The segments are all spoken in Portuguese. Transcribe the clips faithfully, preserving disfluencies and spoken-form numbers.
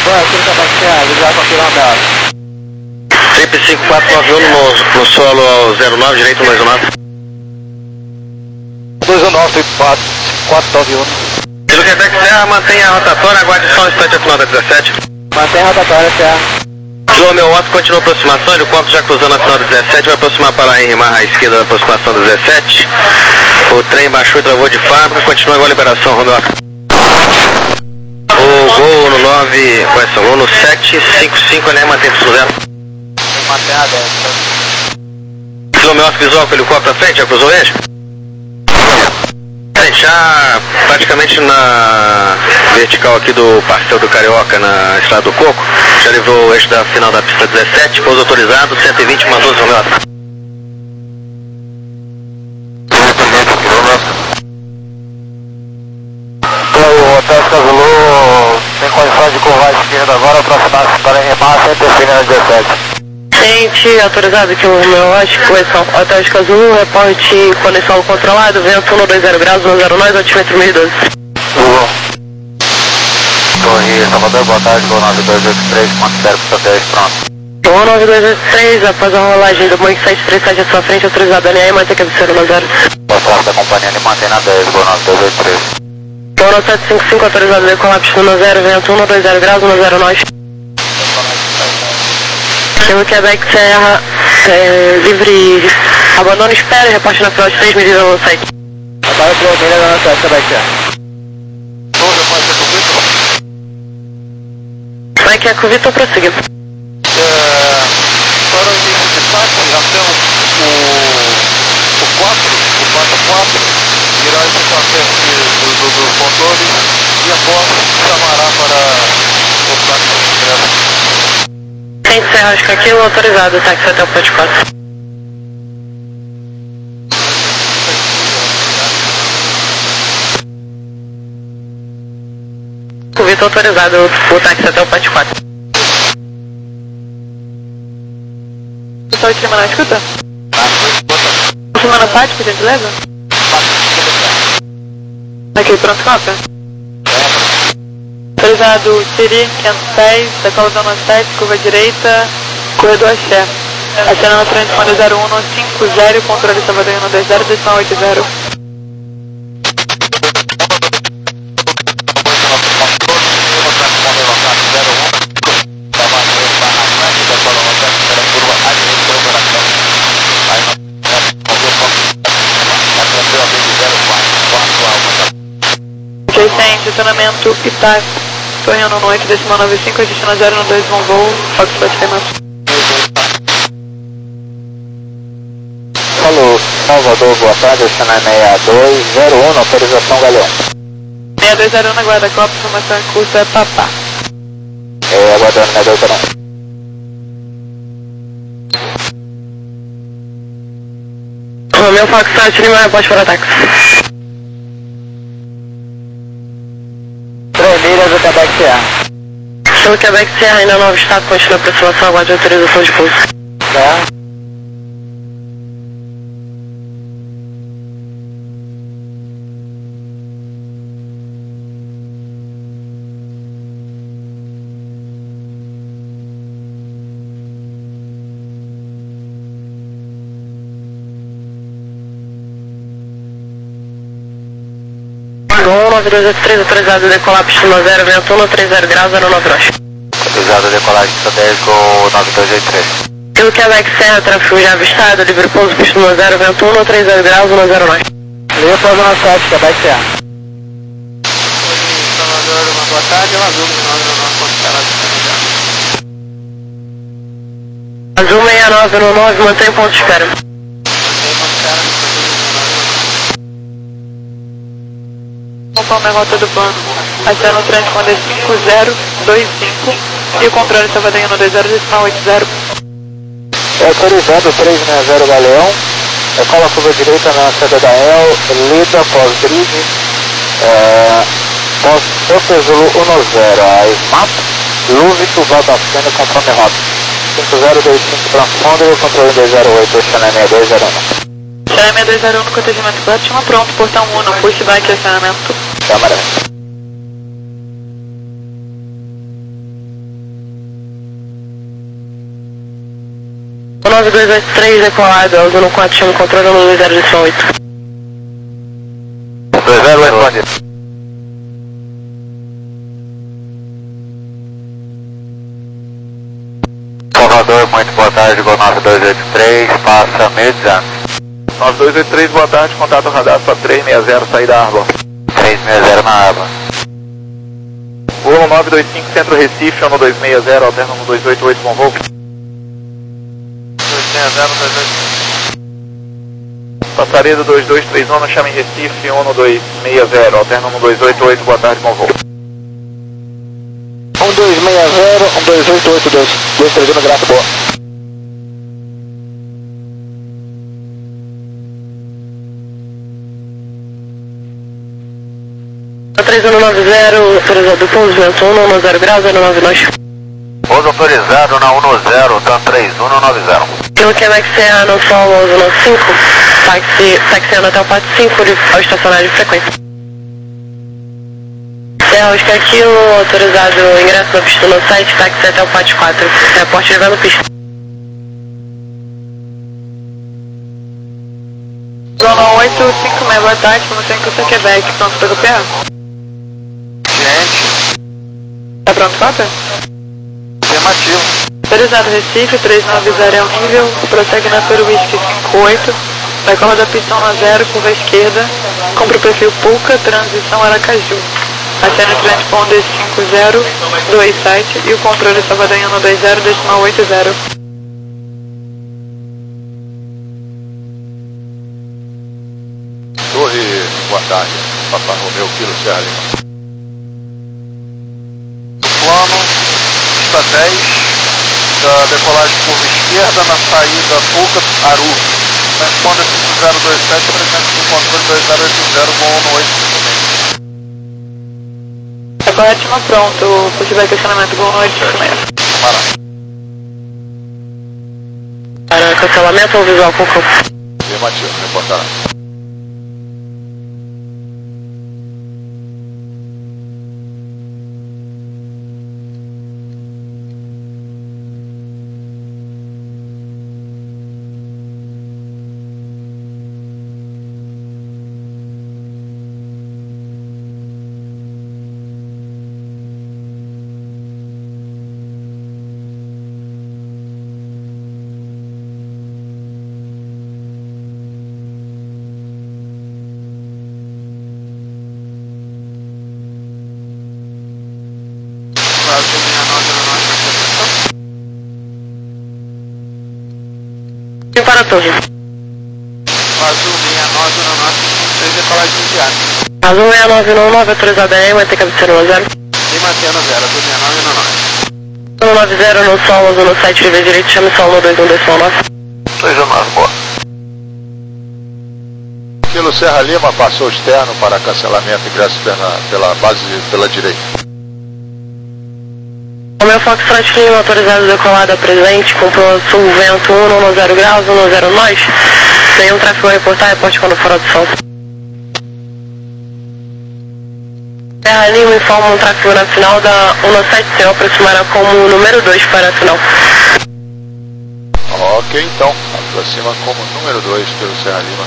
Trip cinco quatro nove um no, no solo zero nove, direito dois um nove. dois um nove, quatro quatro nove um. Pelo Quebec Serra, mantenha a rotatória, aguarde só um instante a final da dezessete. Mantenha a rotatória, Serra. Kilo meu Otto continua a aproximação, ele helicóptero já cruzando a final da dezessete, vai aproximar para a Henry à esquerda da aproximação da dezessete. O trem baixou e travou de fábrica, continua igual a liberação, Romeu Otto. O gol no nove, quais são? No sete cinco cinco, né? Mantém o zero. Mantém a dez. Kilo meu Otto visual com o helicóptero à frente, já cruzou o eixo? Já praticamente na vertical aqui do Pastel do Carioca, na Estrada do Coco, já levou o eixo da final da pista dezessete, pouso autorizado, cento e vinte, mandou Romeu Otto. O Hotel Zulu tem condições de curvar à esquerda agora, aproximar-se para Remar, cento e vinte na dezessete. Gente, autorizado que o meu ótico, conexão Hotel Zulu, reporte conexão controlado, vento um dois zero graus, um zero nove, altímetro mil e doze. Zulu. Torre Salvador, boa tarde, Gol nove dois oito três, ponto zero para dez, pronto. Gol nove dois oito três, após a rolagem do Boeing sete três sete à sua frente, autorizado a linha, mantém cabeceira no zero. Boa tarde da companhia, ele mantém na dez, Gol nove dois oito três. Gol nove sete cinco cinco, autorizado a decolar pista no zero, vento um dois zero graus, um zero nove. Pelo Quebec Serra, é, livre, abandono, espera e reporte na final de três medidas no site. Agora para o Almeida da nossa Quebec Serra. Como é que é que o Vitor prossiga? Para o início de saque, já temos o, o quatro, o quatro quatro, irá efetuar teste do, do, do controle e após chamará para o saque direto. Sem Serra, acho que aqui o autorizado, táxi até o ponto quatro. O Vitor autorizado, o táxi até o ponto quatro. Pessoal de cima não escuta? Cima no pátio, por gentileza? Aqui, pronto, cópia? Autorizado Siri quinhentos e dez, decola zona sete, curva direita, corredor Axé. Acionando transmanda zero um cinco zero, controle Salvador um dois zero, decisão oito zero. Ok, sem estacionamento Itaco. Torreano noite, décima nove cinco, destino zero um dois, bom voo, Foxtrot Queimato. Alô, Salvador, boa tarde, destino é seis dois zero um, autorização Galeão. seis dois zero um na guarda copa, informação em curso é papá. É, aguardando seis dois zero um. Romeu Foxtrot, Lima, reporte para ataque. Tremeiras do Quebec Serra. Pelo Quebec Serra, ainda novo estado, continua a aproximação, aguarde autorização de pouso. Tá. Gol nove dois oito três, autorizado a decolar pista no zero, vento um três zero graus, zero nove nove. Autorizado a decolagem pista dez, Gol nove dois oito três. Pelo Quebec Serra, tráfego já avistado, livre pouso pista no zero, vento um três zero graus, um zero nove. Livre pouso no sete, Quebec Serra. Salvador, uma boa tarde, é o Azul, Azul seis nove no nove, mantém ponto de espera. Conforme a rota do plano, aciona o transponder cinco zero dois cinco e o controle Salvador no dois zero, decimal oito zero. É autorizado três seis zero Galeão, decola a curva direita na saída da El, lida pós-grid, é, pós-Hotel Zulu um zero, a SMAP, Lúvito, Valdaceno, conforme rota. cinco zero dois cinco transponder, controle dois zero oito, Xané seis dois zero um. Xané seis dois zero um no contingimento quatro, chama pronto, portão um, no pushback e acionamento. Câmara. nove dois oito três decolado, Elza no quatro, chama controle no dois zero oito. dois zero oito, bom dia. Salvador, muito boa tarde, Gol nove dois oito três, passa mil e duzentos. nove dois oito três, boa tarde, contato radar para três seis zero, saída Arbor. três seis zero na Arbor. Voo nove dois cinco, Centro Recife, ano dois seis zero, alterno no dois oito oito, com voo. dois seis zero, dois oito cinco. Passaredo dois dois três um, chama em Recife, ano dois seis zero, alterno no dois oito oito, boa tarde, com voo. um dois seis zero, um dois oito oito dois, dois três um, grato, boa. três um nove zero, autorizado pouso, vento um, um zero graus, zero nove nós. Pouso autorizado na um zero, TAM três um nove zero. No Quebec Serra, no solo, zona cinco, táxi, taxiando até o Pato cinco, ao estacionário de frequência. Serra Oscar Kilo, autorizado ingresso na pista no site, táxi até o Pato quatro, reporte de vendo pista. Zona oito cinco meia, boa tarde, como tem que ser Quebec, pronto para copiar? Gente. Tá pronto, cópia? Afirmativo. Autorizado Recife, três nove zero é o nível, prossegue na Peru Whisky cinco oito, decola da pistão na zero, curva esquerda, compra o perfil Pulca, transição Aracaju. Acene transponder cinco zero dois sete e o controle Salvador no dois zero, decimal oito zero. Torre, boa tarde, Papa Romeu, Kilo Serra Lima. Plano, pista dez, da decolagem curva esquerda, na saída Pouca, Aru. Responda cinco zero dois sete, presente do controle dois zero oito zero, com um oito cinco seis. É correto, pronto, se tiver questionamento, com um oito cinco seis. Para. Para cancelamento ou visual com campo? Afirmativo, reportará. E para a torre? Azul seis nove no nosso três, decolagem imediata. Azul seis nove nove nove, autorizado aí, vai ter cabeceira no zero. E mantendo zero, azul seis nove no nove. um nove zero no solo, azul no sete, nível direito, chame solo no dois um decimal nove. dois um nove, boa. Kilo Serra Lima, passou externo para cancelamento, ingresso pela, pela base, pela direita. O meu Foxtrot Lima, autorizado decolada presente, comprou sul, vento um, um zero graus, um zero nós. Nenhum tráfego a reportar, reporte quando fora do sol. Serra Lima informa um tráfego na final da um sete, se aproximará como número dois para a final. Ok, então, aproxima como número dois pelo Serra Lima.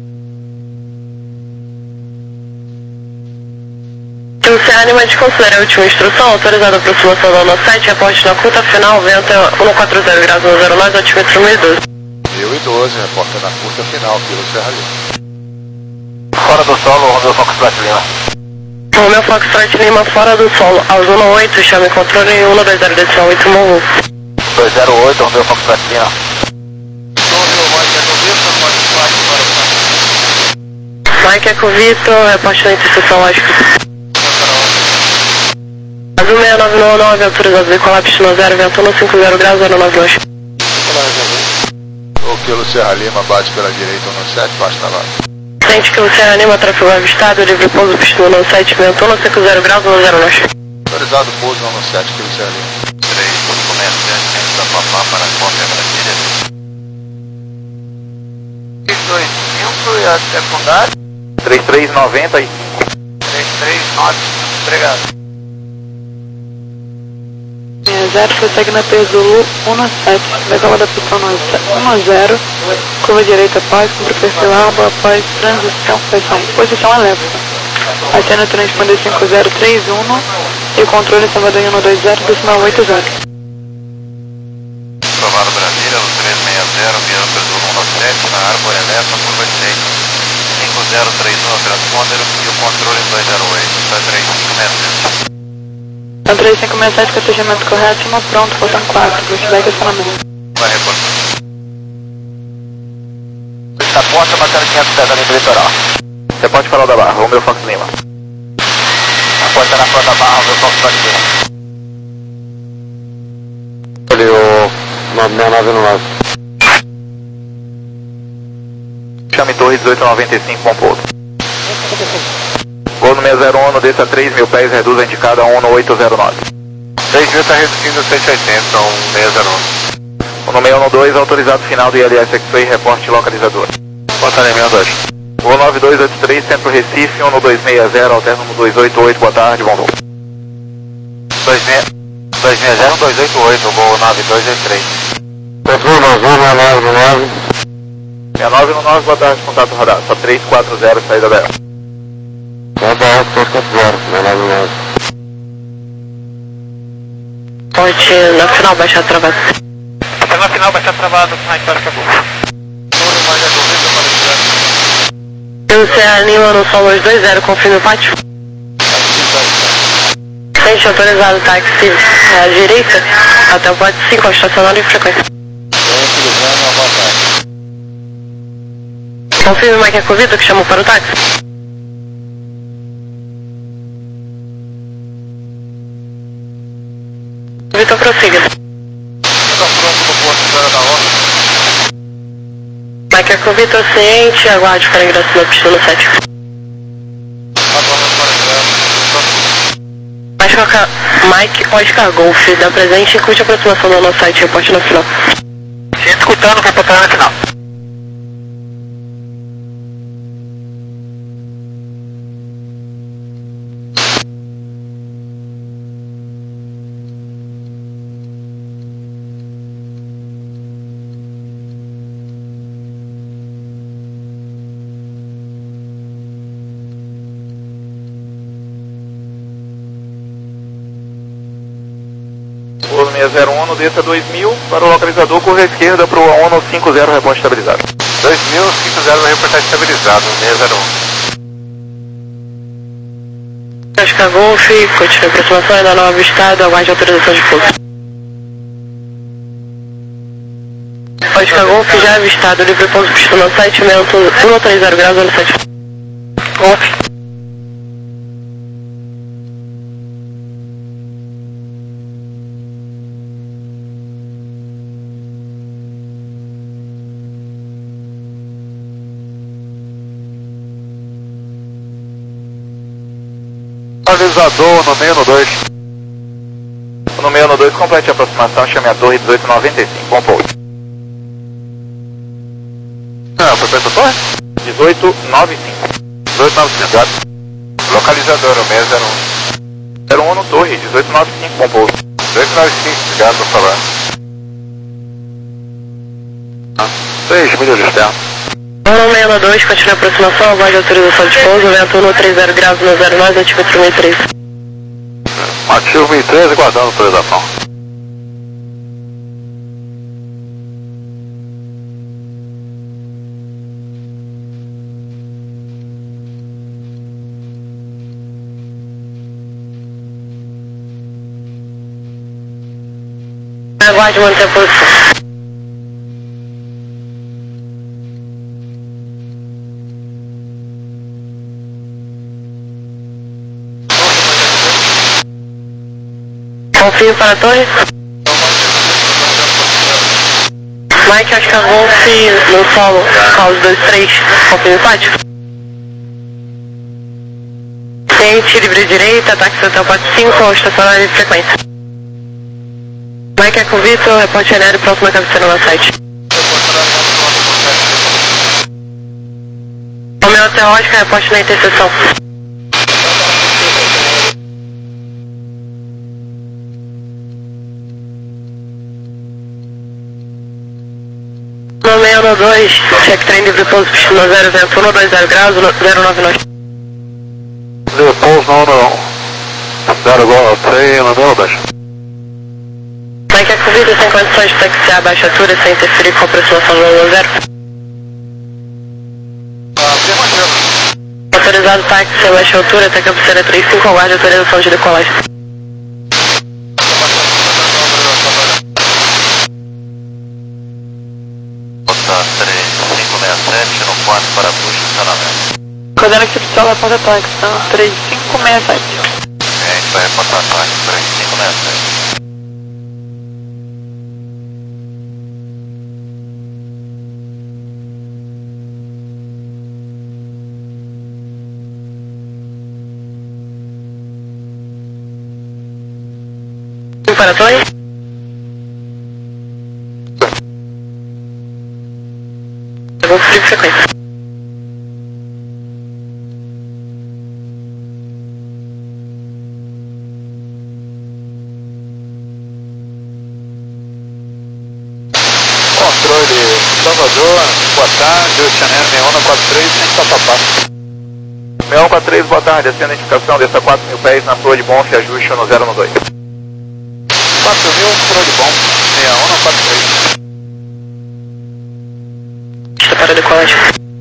O Serra Lima desconsidera a última instrução, autorizada a aproximação da um sete, reporte na curta final, vento um quatro zero graus, um zero nós, altímetro mil e doze. mil e doze, reporta na curta final pelo Serra Lima. Fora do solo, Romeu Foxtrot Lima. O meu Foxtrot Lima fora do solo, ao zona oito, chame controle em um dois zero decimal oito morro. dois zero oito, Romeu Foxtrot Lima. Mike Eco Vitor, reporte na interseção lógica. Azul seis nove nove nove, autorizado decolar, pistão zero, vento um cinco zero graus, zero nove nós. O Kilo Serra Lima bate pela direita no sete, baixa na base. Sente que o Serra Lima, tráfego avistado, livre pouso, pistão no sete, vento um cinco zero graus, um zero nós. Autorizado pouso no sete, Kilo Serra Lima. três, comerciante, centro da Papá para a cópia brasileira. três dois cinco e a secundária? três três nove cinco. três três nove cinco, obrigado. zero, prossegue na P Zulu um sete, decola da pistão um zero, curva direita após, cumpre perfil alba após transição, posição, posição elétrica. Acena transponder cinco zero três um e o controle Salvador um dois zero, decimal oito zero. Salvador Brasília, no três seis zero, virando P Zulu um sete, na Árvore Elétrica, curva direita. cinco zero três um, transponder e o controle dois zero oito, está três cinco seis sete. Então três cinco seis sete, cortejamento correto, cima pronto, faltam quatro, velocidade e acionamento. Vai reportar. Está porta, batendo quinhentos e setenta no litoral. Você pode falar da barra, o meu Fox Lima. A porta na frente da barra, o meu Fox Lima. Ali o nove seis nove nove. Chame Torre dezoito noventa e cinco, bom pouso. Gol no seis zero um, desça três mil pés, reduz a indicada a um no oito zero nove. seis mil está reduzindo seiscentos e oitenta, um seis zero um. O no seis um dois, autorizado final do I L S X-Ray, reporte localizador. Portaria seis dois. Gol nove dois oito três, Centro Recife, um no dois seis zero, alterno no dois oito oito, boa tarde, bom voo. dois seis zero, dois oito oito, gol nove dois oito três. Perfil nove nove nove. seis nove um nove, boa tarde, contato radar, só três quatro zero, saída da Boa tarde, três quatro zero, nove nove nove. Pode, na final, baixar travado. Até na final, baixar travado, mais para acabou. Eu C A Lima no Solos dois zero, confirme o pátio. Gente, autorizado, táxi à direita, até o pátio cinco, estacionário e frequência. Confirme mais que é Covito, que chamou para o táxi. Vitor, prossiga. Está pronto no posto Espera da Roça. Mike Eco Vitor, ciente, aguarde para ingresso na pista no sete. Aguardando para ingresso. Mike Oscar, Mike Oscar Golf, da presente, curte a aproximação do nosso site, reporte na final. Sim, escutando, reportando na final. Gol seis zero um, desça dois mil, para o localizador, curva à esquerda para o um no cinco zero, reporte estabilizado. dois mil, cinco zero, vai reportar estabilizado, seis zero um. Oscar Golf, continue a aproximação, ainda não avistado, aguarde autorização de pouso. Oscar Golf já avistado, livre pouso pista no site, aumento um três zero graus no site. Golf. Localizador no meio no dois. No meio no dois, complete a aproximação, chame a torre dezoito noventa e cinco, bom pouso. Ah, foi para essa torre? dezoito noventa e cinco. dezoito noventa e cinco. Localizador, o seis zero um. zero um no torre, dezoito noventa e cinco, bom pouso. dezoito noventa e cinco, obrigado por falar. Ah, seis milhas externo. um seis dois, continue a aproximação, aguarde autorização de pouso, vento um três zero graus no zero nove, atímetro mil e três. Ativo mil e treze, aguardando autorização. Aguarde manter a posição. Confio para a torre. Mike Oscar Golf no solo, Carlos dois três, confio empate. Ciente, livre direita, táxi hotel quatro cinco, estacionário de frequência. Mike Eco Vitor, reporte aéreo próximo à cabeceira no site. O meu hotel Oscar, reporte na interseção. um dois, check trem livre pouso, pistão zero, vento um dois zero graus, zero nove nove. Livre pouso não, não. zero três, no meu, baixa. Mike a corrida sem condições de taxiar a baixa altura sem interferir com a aproximação do um zero. Autorizado táxi a baixa altura até cabeceira trinta e cinco, aguarde autorização de decolagem. Rota três cinco seis sete no quarto para puxo estacionamento. Coordenada que precisa da porta táxi, então três cinco seis sete. É, a gente vai reportar táxi três cinco seis sete. Preparações? Eu vou subir frequência. Controle Salvador, boa tarde, Rio de Janeiro, seis um quatro três, sem papapá. seis um quatro três, boa tarde, descendo a identificação, desça quatro mil pés na Flor de Bonf, ajuste no zero um dois. quatro mil, Flor de Bonf, seis um quatro três. Está para decolagem.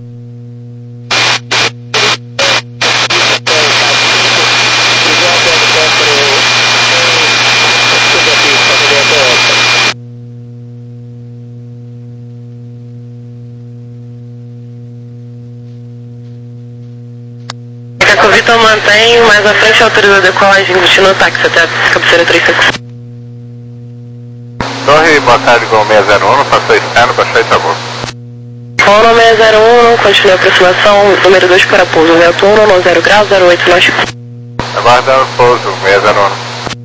A Vitor mantém, mais à frente autoriza a decolagem, destino no táxi até a cabeceira trinta e cinco. Torre, boa tarde, Gol seis zero um, passou externo, baixou e sabor. Fono seis zero um, continue a aproximação, número dois para pouso, vento um, no zero graus, zero oito nós. Aguarda pouso, seis zero um.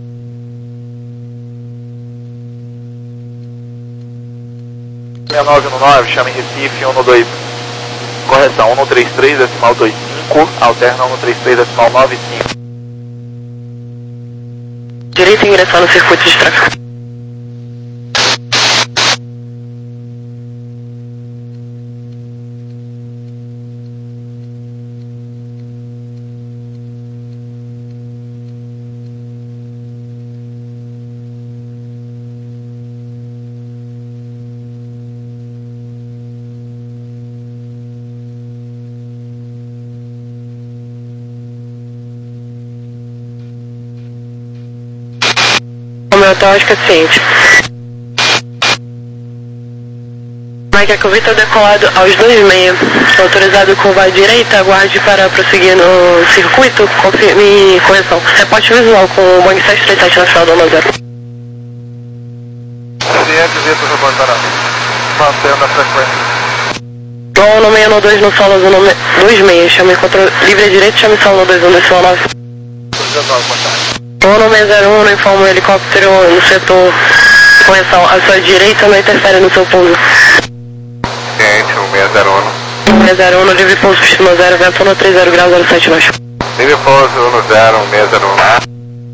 seis nove um nove, chama em Recife, um dois. Correção, um três três, decimal dois cinco, alterna um três três, decimal nove cinco. Direito e ingressar no circuito de tráfego. O meu hotel acho que é ciente. Mike, a Vitor decolado aos dois e meia, autorizado curva à direita, aguarde para prosseguir no circuito, confirme correção. Reporte visual com o Boeing sete três sete na final do um zero. Ciente, Vitor, reportará. Mantendo a frequência. Bom, no meio no dois no solo do dois meia, chame controle livre à direita, chame solo no dois um decimal nove. Bom, no seis zero um, informa o helicóptero no setor, correção, à sua direita não interfere no seu pouso. Ciente, o seis zero um. seis zero um, no livre pouso, pistão zero, vento um, três zero graus, zero sete nós. Livre pouso, um zero, seis zero um.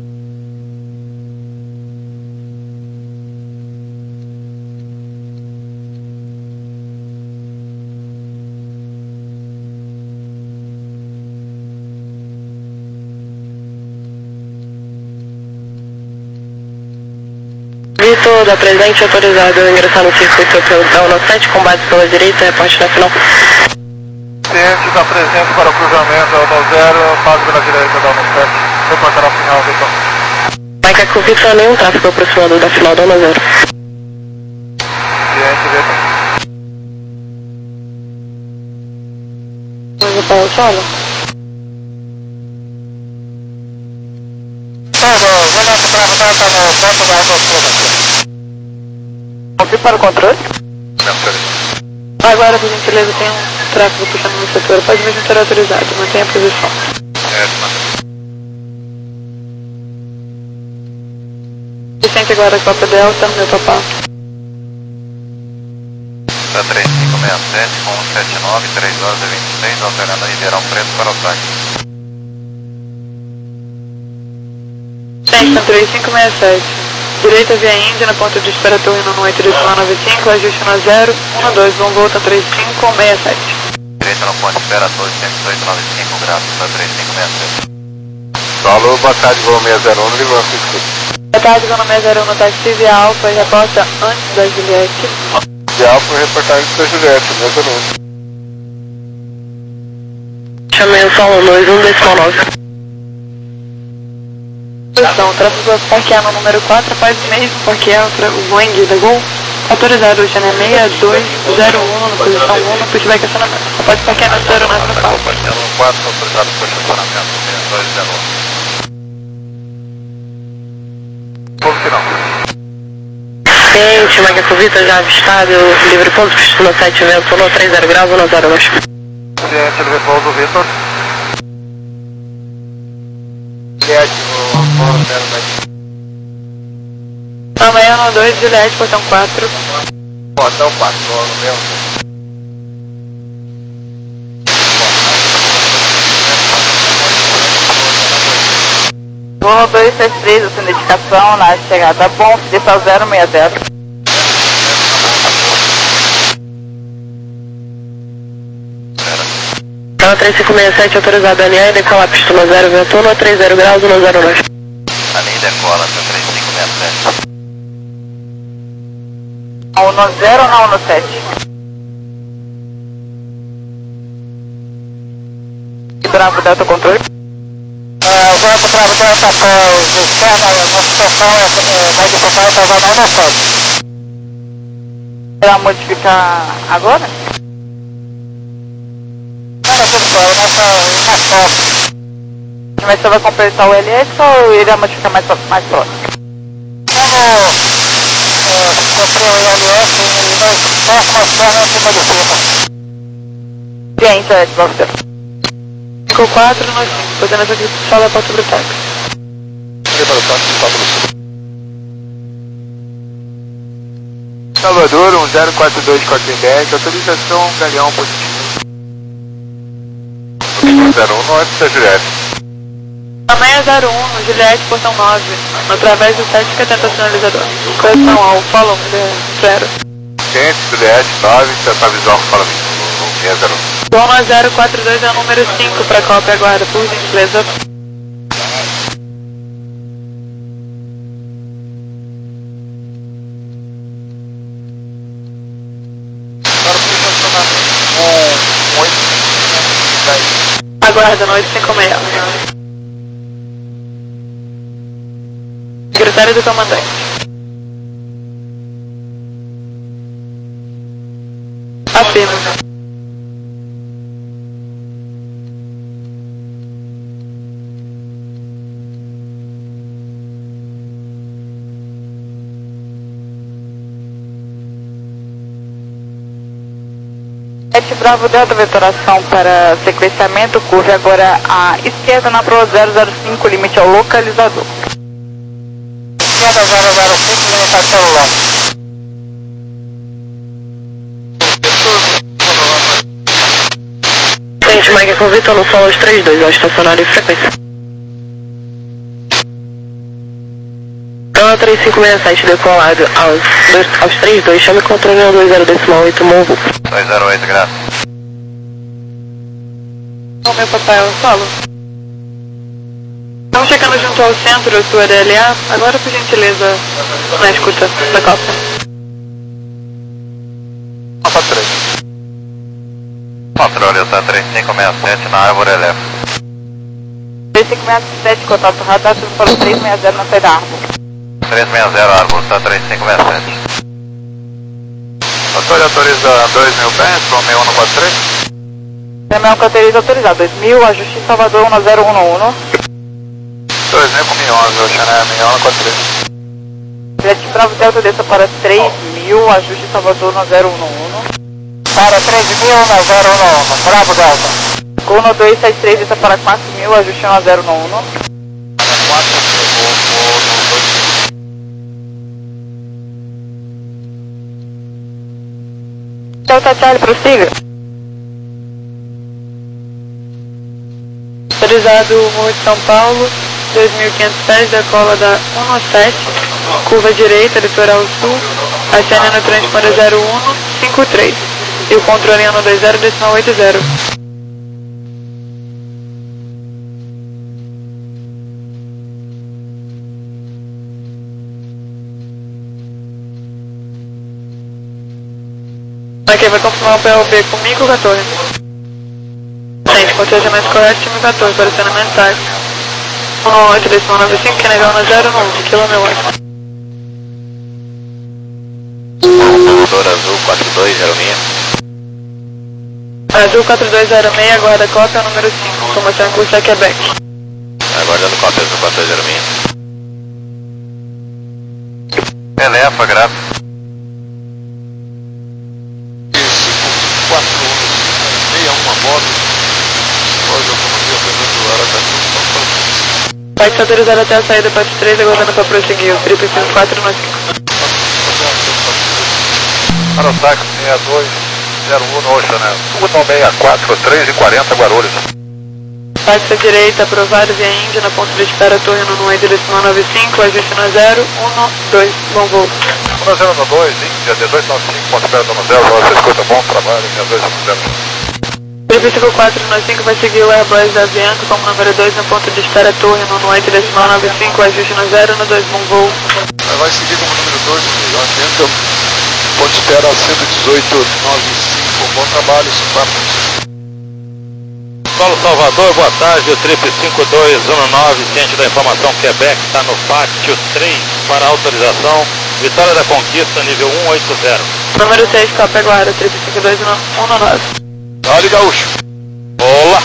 Vitor, da presente, autorizado a ingressar no circuito pelo da um sete, com base pela direita, reporte na final. Ciente, da presente para o cruzamento, um zero, fase pela direita da um sete, reportará a final, Vitor. Mike, a Vitor, nenhum tráfego aproximado da final da um zero. Ciente, Vitor. Mas o Paulo solo? Confio para o controle. Agora, por gentileza, tem um tráfego puxando no setor. Pode mesmo ser autorizado. Mantenha a posição. Vicente agora, Copa Delta, meu papá. Tá três cinco seis sete com um sete nove, três horas e vinte e seis, alternando Ribeirão Preto para o táxi. Sim, três cinco seis sete. Direita via Índia, na ponta de espera torre no oito decimal noventa e cinco, ajuste no zero, um dois, bom volta três cinco seis sete. Direita no ponto de espera torre cento e oito noventa e cinco graus, está três cinco seis sete. Solo, boa tarde, voo seis zero um, Livão Cisco. Boa tarde, voo seis zero um no táxi via Alfa, reporta antes da Juliette. De Alfa, reportagem da Juliette, seis zero um. Chamei o Solo dois um decimal nove. Posição, tráfego a parquear no número quatro, após o mesmo parquear o Boeing da Gol. Autorizado o Channel seis dois zero um na posição um no pushback acionamento. Após parquear no zero nove no palco. Channel quatro, autorizado por estacionamento seis dois zero um. Ponto final. Ciente, Mega Covita já avistado, livre ponto, pistona sete, vento no três zero graus, no zero dois. Juliette, ele repouso, Vitor. Juliette, no zero dois. Amanhã no dois, Juliette, portão quatro. Portão quatro, no mesmo. Voo dois sete três, a sua indicação na chegada bom, desça zero seis zero. Então três cinco seis sete, autorizado a alinhar e decolar pistona zero, vento no três zero graus, no zero dois. Alinha e decola, está três cinco seis sete. um no zero ou não no sete? Bravo Delta Controle. O Bravo Bravo Delta Call, externa, nossa situação é mais importante, estava não no sete. Vai modificar agora? Não, não, tudo bem, nossa, mais próximo. Mas você vai completar o L S ou ele vai modificar mais, mais próximo? Como comprei o I L S e nós próximas pernas se modificam. Ciente, é, Bravo Delta. Ficou quatro no cinco, fazendo essa aqui fala para sobre o táxi. Salvador, um zero quatro dois quatro dez, autorização Galeão positivo. zero um, norte da Juliette. Amanhã zero um, no Juliette, portão nove, através do sete que atenta sinalizador. Correção ao follow zero. Gente, Juliette, nove, essa visão que fala no seis zero um. Goma zero quatro dois é o número cinco para cópia, aguarda, por gentileza. Agora por estacionamento, um oito dez. Aguarda no oito cinco seis. Secretário do comandante. Afirma. sete Bravo Delta, vetoração para sequenciamento, curve agora à esquerda na Pro zero zero cinco, limite ao localizador. Esquerda zero zero cinco, limite ao celular. Gente, Mike convite no solo os três dois, ao estacionário e frequência. Então, três cinco seis sete decolado aos, dois, aos três dois, chame controle no dois zero decimal oito, movo. dois zero oito, graças. Bom, meu papai, eu falo. Estamos chegando junto ao centro, sua D L A, agora por gentileza, na escuta da Copa. Alfa três. Controle, está três cinco seis sete na árvore Elef. três cinco seis sete, contato radar, para o três seis zero na saída da árvore. três seis zero, árvore, está três cinco seis sete. Autor autoriza dois mil pés, Romeu um quatro três. Caminhão carteiriza autorizado, dois mil, ajuste em Salvador um zero um um. dois mil com onze, o Channel um quatro três. Juliette Bravo Delta, desça para três mil, ajuste em Salvador um zero um um. Para três mil na zero um um, Bravo Delta. Gol dois sete três, desça para quatro mil, ajuste em zero um um. quatro mil, vou no dois. Delta Charlie, prossiga. Autorizado o Morro de São Paulo, dois mil e quinhentos pés, decola da um sete, curva direita, litoral sul, acene no transponder zero um cinco três. E o controle em um dois zero, decimal oito zero. Ok, vai confirmar o P L B comigo, quatorze. Gente, procedimento correto, time quatorze, aparecendo a mensagem. um oito, decimal nove cinco, que negão na zero nove, quilômetro. Motor azul quatro dois zero seis. Azul quatro dois zero seis, aguarda cópia número cinco, informação em curso a Quebec. Aguardando cópia azul quatro dois zero seis. Elefa, grave. quatro seis uma moto. Hoje eu comandei apenas do Aratacu. Táxi autorizado até a saída parte três, aguardando para prosseguir. O triplo cinco quatro nove cinco. Para o táxi seis dois zero um, Ocean, né? um seis quatro, três e quarenta, Guarulhos. Táxi à direita, aprovado via Índia, na ponta de espera, torre no oito, decimal nove cinco, ajuste na zero um dois, bom voo. um zero um dois, Índia, dezoito nove cinco, ponto espera, toma zero, você escuta, bom trabalho, dezoito nove zero. Triplo cinco quatro nove cinco vai seguir o Airbus da Avianca como número dois na ponta de espera, torre no oito, decimal nove cinco, ajuste na zero um dois, bom voo. Vai seguir como número dois, Avianca, ponto de espera cento e dezoito nove cinco, bom trabalho, Supapo. Paulo Salvador, boa tarde, o triplo cinco dois um nove, ciente da informação Quebec, está no pátio três para autorização, Vitória da Conquista, nível um oito zero. Número seis, cópia guarda, triplo cinco dois um nove. Dale, Gaúcho. Olá!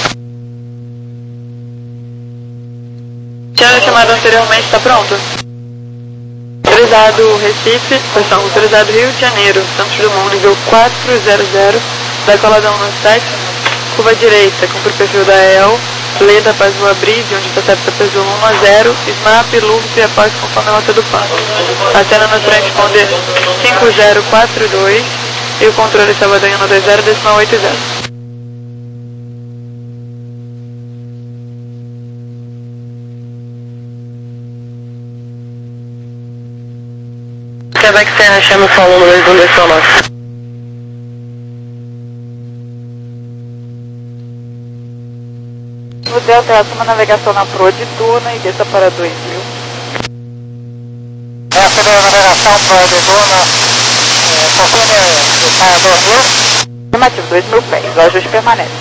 Tinha chamado anteriormente, está pronto? Autorizado Recife, versão autorizado Rio de Janeiro, Santos Dumont, nível quatro zero zero, decoladão no sete, curva direita, cumpre o perfil da E L, Leda Paz Lua Brise, onde intercepta peso um a zero, Snap, Loop e após conforme a nota do plano. Acena no transponder cinco zero quatro dois e o controle Salvador em um dois zero, decimal oito zero. Quebec Serra, chama o Sol um dois um, decimal nove. O Delta é uma navegação na proa de Duna e desça para dois mil. Essa é a navegação proa de Duna, é, confirme para dois mil. Afirmativo, dois mil pés, o ajuste permanece.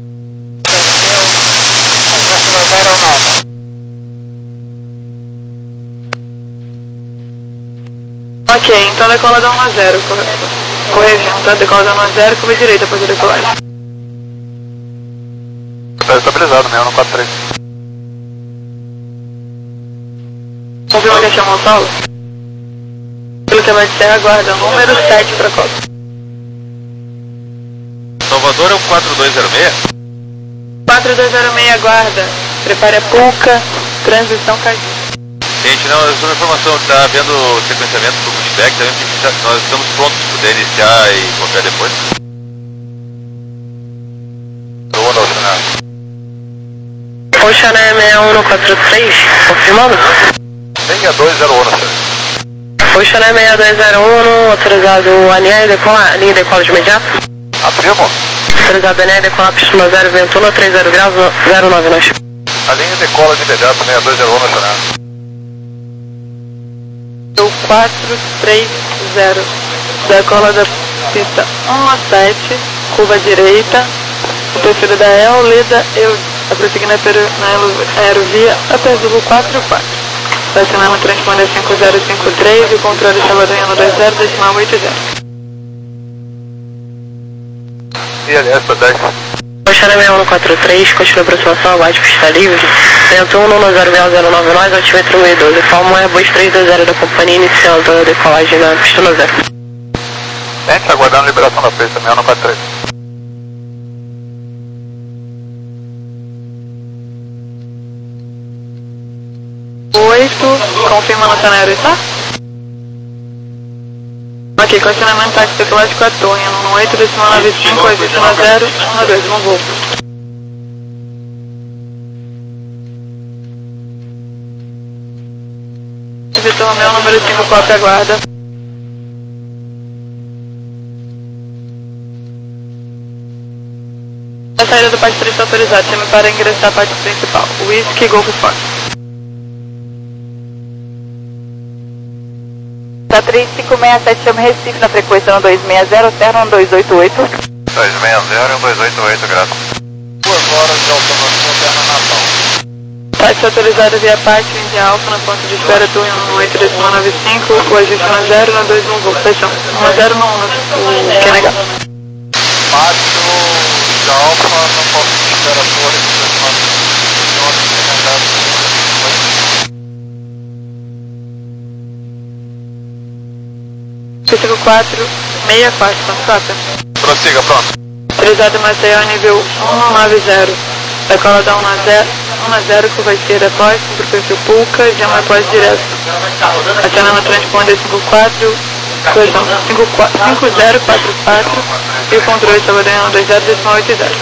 Ok, então decoladão um a zero, correto. Correção, tá? Decoladão um a zero, curva direita após a decolagem. Está estabilizado, né? um quatro três. Confirma que chamou o Saulo? Pelo que vai de Serra, aguarda número sete para cópia. Salvador é o quatro dois zero seis? quatro dois zero seis, aguarda. Prepare a pulca, transição cardíaca. Gente, não, sobre a informação, está havendo sequenciamento do feedback, também que nós estamos prontos para poder iniciar e copiar depois. Ocean é seis um quatro três, confirmando? seis dois zero um, Ocean é seis dois zero um, autorizado a linha e decola, linha e decola de imediato. Afirmo. Autorizado a linha e decola, pista zero, vento um, três zero graus, zero nove nós. A linha decola de imediato, seis dois zero um, nacional. quatro três zero, decola da pista um a sete, curva direita, o perfil da E L, Leda, eu, a prosseguir na aerovia, Aperzulo quatro quatro. Vacinar no transponder cinco zero cinco três e o controle Salvador em um dois zero, decimal oito zero. E aliás, para dez. Ocean seis um quatro três, continua a aproximação, aguarde pista livre. Vento um, nove zero zero nove nove, altímetro mil e doze. Forma um Airbus três dois zero da companhia, iniciando a decolagem na pista no zero. Gente, aguardando a liberação da pista, seis um quatro três. oito, confirma no cenário, tá? Ok, questionamento táxi decolagem com a torre, no oito, decimal nove cinco, ajuste na zero, um dois, bom voo. Vitor Romeu, número cinco, cópia, aguarda. A saída do pátio três está autorizada, chame para ingressar a pátio principal. Whisky, Golf Fox. Tá três cinco seis sete, chame Recife na frequência um dois seis zero, terra um dois oito oito. dois seis zero e um dois oito oito, graças. Duas horas de automação terra Natal. Pátio autorizado via pátio, India Alfa na ponta de espera, turno um oito nove cinco, o ajuste na zero, na dois um, Golf, fechão. um zero no um, o que é negar. Pátio de Alfa na ponta de espera, torre dois nove cinco. cinco quatro seis quatro, quanto cópia? Prossiga, pronto. Autorizado Maceió, nível um nove zero. Decola da um a zero, um a zero, curva esquerda após, sobre o perfil Pulca, gema após direto. Acionando o transponder cinco quatro, cinco zero quatro quatro e o controle Salvador dois zero oito zero.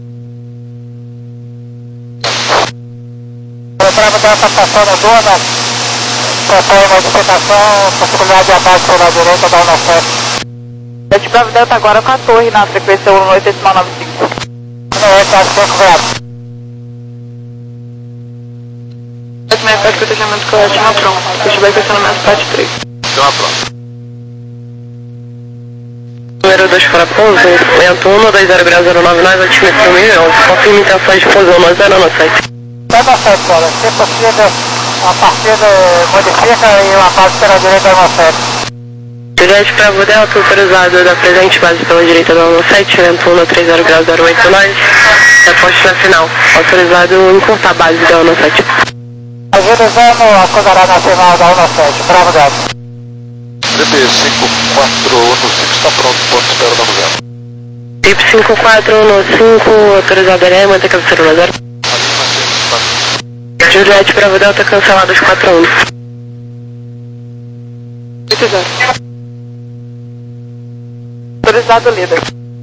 Bravo Delta passando a dona, propõe modificação, possibilidade de abate pela direita da um sete. Sete Bravo Delta agora com a torre na frequência um oito nove cinco. um oito nove cinco, Bravo. Meia parte protegimento correto, chama pronto. Pushback acionamento parte três. Chama pronto. Número dois para pouso, vento um dois zero grau zero nove nove, altímetro mil, confirme intenções de pousão no zero no sete. Zero no sete, cara. Se possível, a partida modifica e uma parte pela direita da um sete. Juliette Bravo Delta, autorizado da presente base pela direita da um sete, vento um três zero grau zero oito nove, reposto na final, autorizado encurtar a base da um sete. Agilizando a Codará Nacional da um sete, Bravo Delta. T P cinco quatro um cinco está pronto, ponto de espera da um zero. Tipo cinco quatro um cinco, autorizado a areia, manter cabeceira no zero. Juliette Bravo Delta, cancelado os quatro um. oito zero. Autorizado líder.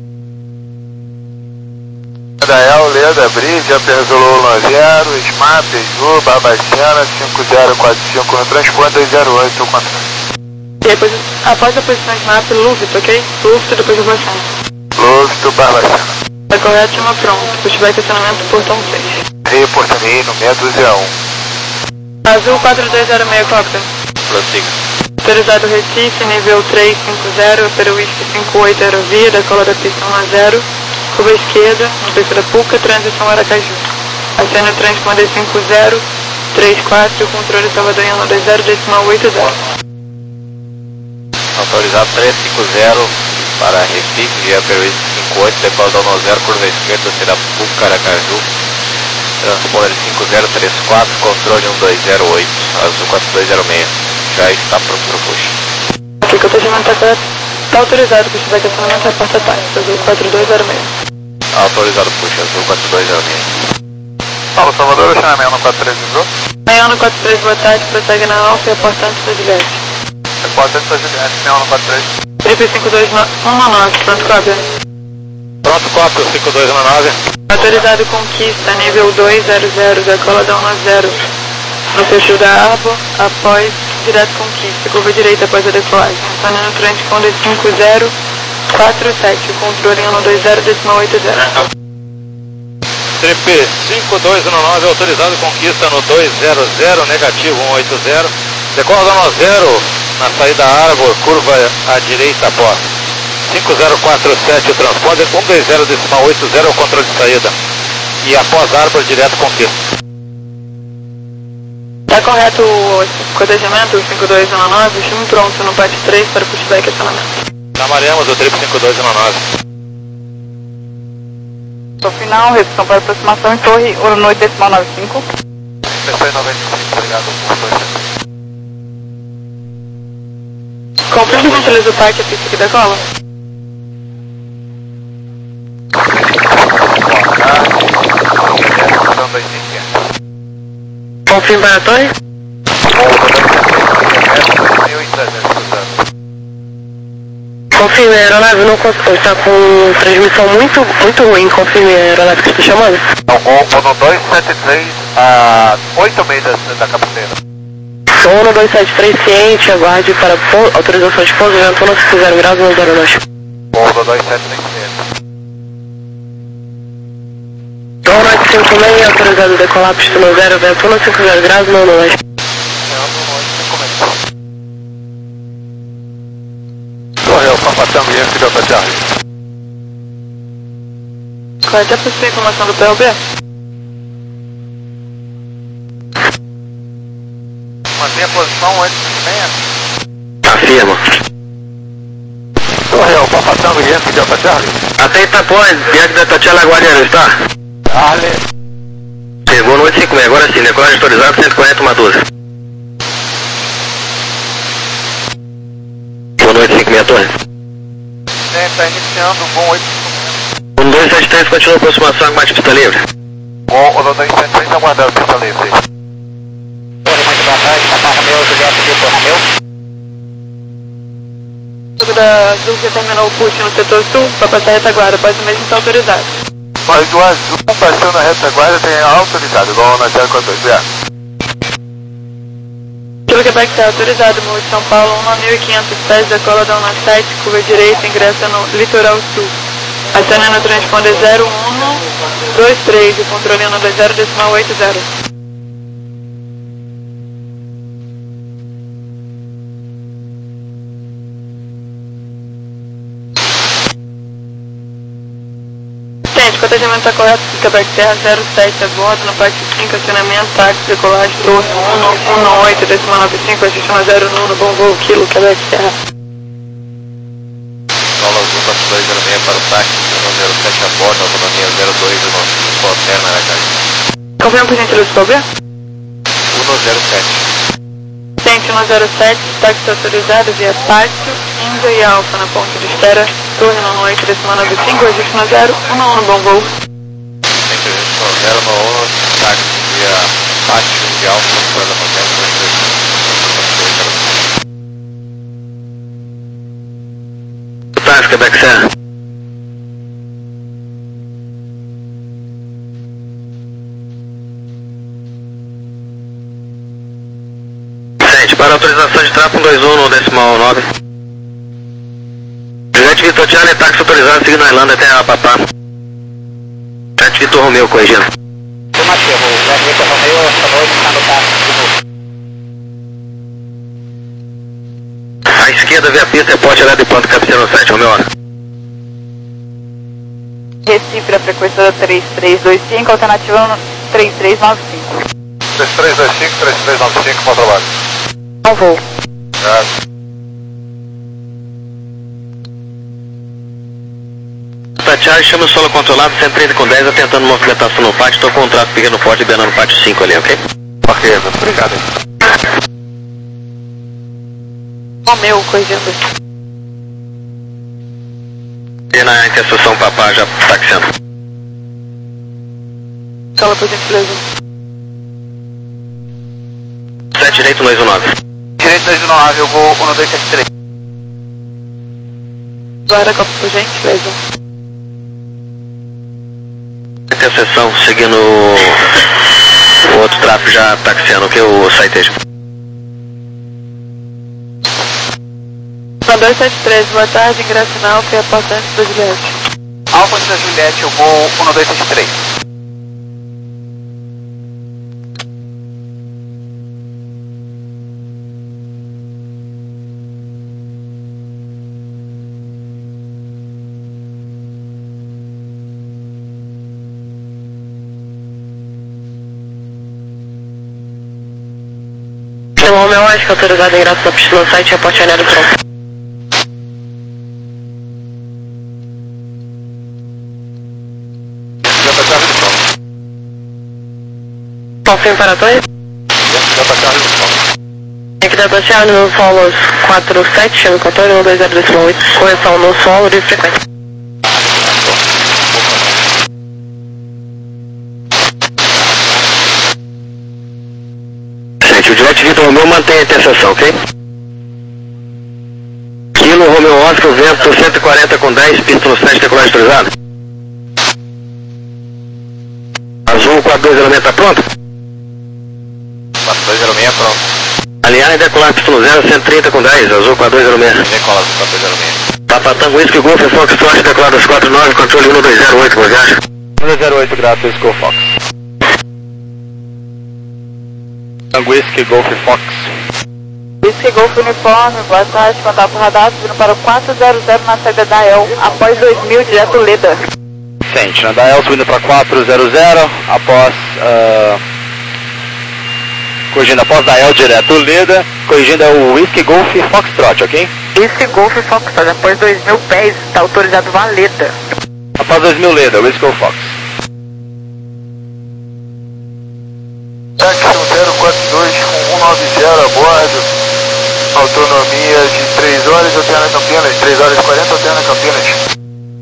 Dael, Leda, Bride, Aperzolou um zero, Smap, Ju, Barbacena, cinco zero quatro cinco, no transponder dois zero oito, quanto? E depois, após a posição de mapa, Luft, ok? Luft e depois o Bacena. Luft, Barbacena. Tá correto, chama pronto. Pushback acionamento portão seis. Reportarei no meia dúzia um. Azul quatro dois zero seis, cópia. Prossiga. Autorizado Recife, nível três cinco zero, Peru Whisky cinco oito, aerovia, decola da pista um a zero, curva esquerda, no perfil da Puca, transição Aracaju. Acena o transponder cinco zero três quatro, controle Salvador em dois zero decimal oito zero. Autorizado três cinco zero para Recife, via Peru cinco oito, decola da um zero, curva esquerda, será Puca, Aracaju. Transponder cinco zero três quatro, controle um dois zero oito, azul quatro dois zero seis. Já está pronto para o push. Aqui que o atendimento está correto. Está autorizado, pushback acionamento, reporta táxi, azul quatro dois zero seis. Autorizado push, azul quatro dois zero seis. Paulo Salvador, Chanel no quatro três, viu? Manhã no quatro três, boa tarde, prossegue na Alfa e reporta antes da Juliette. Repórter da Juliette, Chanel no quatro três. Triple cinco dois um nove, pronto, cópia. Pronto, cópia, cinco dois um nove. Autorizado Conquista, nível dois zero zero, decola da um a zero. No perfil da Arbo, após direto Conquista, curva direita após a decolagem. Acionando o transponder cinco zero quatro sete, o controle em um dois zero decimal oito zero. Trip cinco dois um nove, autorizado conquista no dois zero zero, negativo um oito zero. Decola da um zero na saída Arbor, curva à direita após. cinco zero quatro sete, o transponder um dois zero decimal oito zero, o controle de saída. E após Arbor, direto conquista. Está correto o codejamento cinco dois um nove, chame pronto no pátio três para pushback acionamento. Chamaremos o trip cinco dois um nove. No final, redução para aproximação em torre um oito decimal nove cinco. Pensei em noventa e cinco, obrigado. Confirme que utiliza o parque a pista que decola? Confirme para a torre? Confirme a aeronave, não consigo, está com transmissão muito, muito ruim, confirme a aeronave que está chamando. Não, o no dois sete três a oito milhas da cabeceira. um dois sete três ciente, aguarde para autorização de pouso, vento um cinco zero graus, um zero dois. um dois sete três ciente. um nove cinco seis, autorizado decolar, pista no zero, vento um cinco zero graus, um dois. Correu, Papa Tango e Yankee Delta Charlie. Qual é até a possível informação do P L B? Mantenha a posição antes de meia. Afirma. Correu, Papa Tango e Yankee Delta Charlie. Até Itapuã, Yankee Delta Charlie, aguarde, está? Charlie. Chegou no oito cinco seis, agora sim, decolagem autorizada, cento e quarenta, uma doze. Boa noite, cinco seis torre. Sim, está iniciando, bom oito cinco seis. um dois sete três, continua a aproximação, aguarde pista livre. Bom, um dois sete três, aguardando pista livre. Torre, muito boa tarde, Papa Romeu, Juliette, Vitor Romeu. Da Azul que terminou o put no setor sul, para passar a retaguarda, pode mesmo estar autorizado. Mas do Azul, passou na retaguarda, tem autorizado, igual na zero quatro dois. Pelo Quebec está autorizado, Morro de São Paulo, um mil e quinhentos pés, decola da um sete, curva direita, ingressa no litoral sul. Acionando o transponder zero um dois três e controlando dois zero decimal oito zero. Cotejamento está correto, Quebec Terra zero sete a bordo, na parte cinco, acionamento, táxi, decolagem, torre um um oito, decimal nove cinco, ajuste na zero um, bom voo, quilo, Quebec Terra. Solo Azul, dois zero seis para o táxi, zero sete a bordo, autonomia zero dois um cinco, alterna, Aracaju. Confirma por gentileza, por favor? um zero sete. Ciente um zero sete, táxi autorizado via Pátio, Índia e Alfa na ponte de espera, torre um oito, decimal nove cinco, ajuste na zero um um, bom voo. Entre zero um, táxi via Pátio e Alfa, para novembro, dois três. Táxi, Quebec Serra. Para autorização de tráfego um dois um no decimal nove. Juliette Vitor Charlie, táxi autorizado, seguindo a Irlanda até a Papá. Juliette Vitor Romeu, corrigindo. Afirmativo, Juliette Vitor Romeu, esta noite está no táxi de novo. À esquerda, via pista, reporte lá de ponto, cabeceira no sete, Romeu. Recife, a frequência da três três dois cinco, alternativa três três nove cinco. três três dois cinco, três três nove cinco, bom trabalho. Bom voo. Tatiana, chama o solo controlado, cento e trinta com dez, atentando movimentação no pátio, estou com um tráfego pequeno forte, liberando o pátio cinco ali, ok? Ok, obrigado. Romeu, corrigindo. E na interseção Papá já taxiando. Fala por gentileza. sete direito, um dois um nove. Direito dois um nove, eu vou um dois sete três. Guarda copo por gentileza. Interseção, seguindo o outro tráfego já taxiando, ok? O citation. um dois sete três, boa tarde, ingresso na Alfa e a porta antes da Juliette. Alfa da Juliette, eu vou um dois sete três. Romeu, acho que autorizado ingresso na pista no site e a porte aérea pronto. Confirme para a torre. Aqui da Tatiana, no solo quatro sete, chama com a torre, um dois zero decimal oito, correção no solo de frequência. Gente, o Juliette Vitor Romeu mantém a interseção, ok? Kilo Romeu Oscar, vento cento e quarenta com dez, pista no sete, decolagem autorizada. Azul quatro dois zero seis, tá pronto? quatro dois zero seis, pronto. Alinhar em decolar Y zero, cento e trinta com dez, azul quatro dois zero seis. Decola azul quatro dois zero seis. Papa Tango Whisky Golf, Fox Forte, decolar dois quatro nove, controle um dois zero oito, boa viagem. um dois zero oito, grato, Whisky Fox. Tango Whisky Golf Fox. Whisky Golf Uniforme, boa tarde, contato radar, subindo para o quatro zero zero na saída da El, após dois mil, direto Leda. Sente, na Dael subindo para quatro zero zero, após, uh, corrigindo após Dael direto Leda, corrigindo é o Whisky Golf Foxtrot, ok? Whisky Golf Foxtrot, após dois mil pés, está autorizado Valeda. Após dois mil Leda, Whisky Golf Fox. Táxi um zero quatro dois com um nove zero a bordo. Autonomia de três horas, alterna Campinas, três horas e quarenta, alterna Campinas.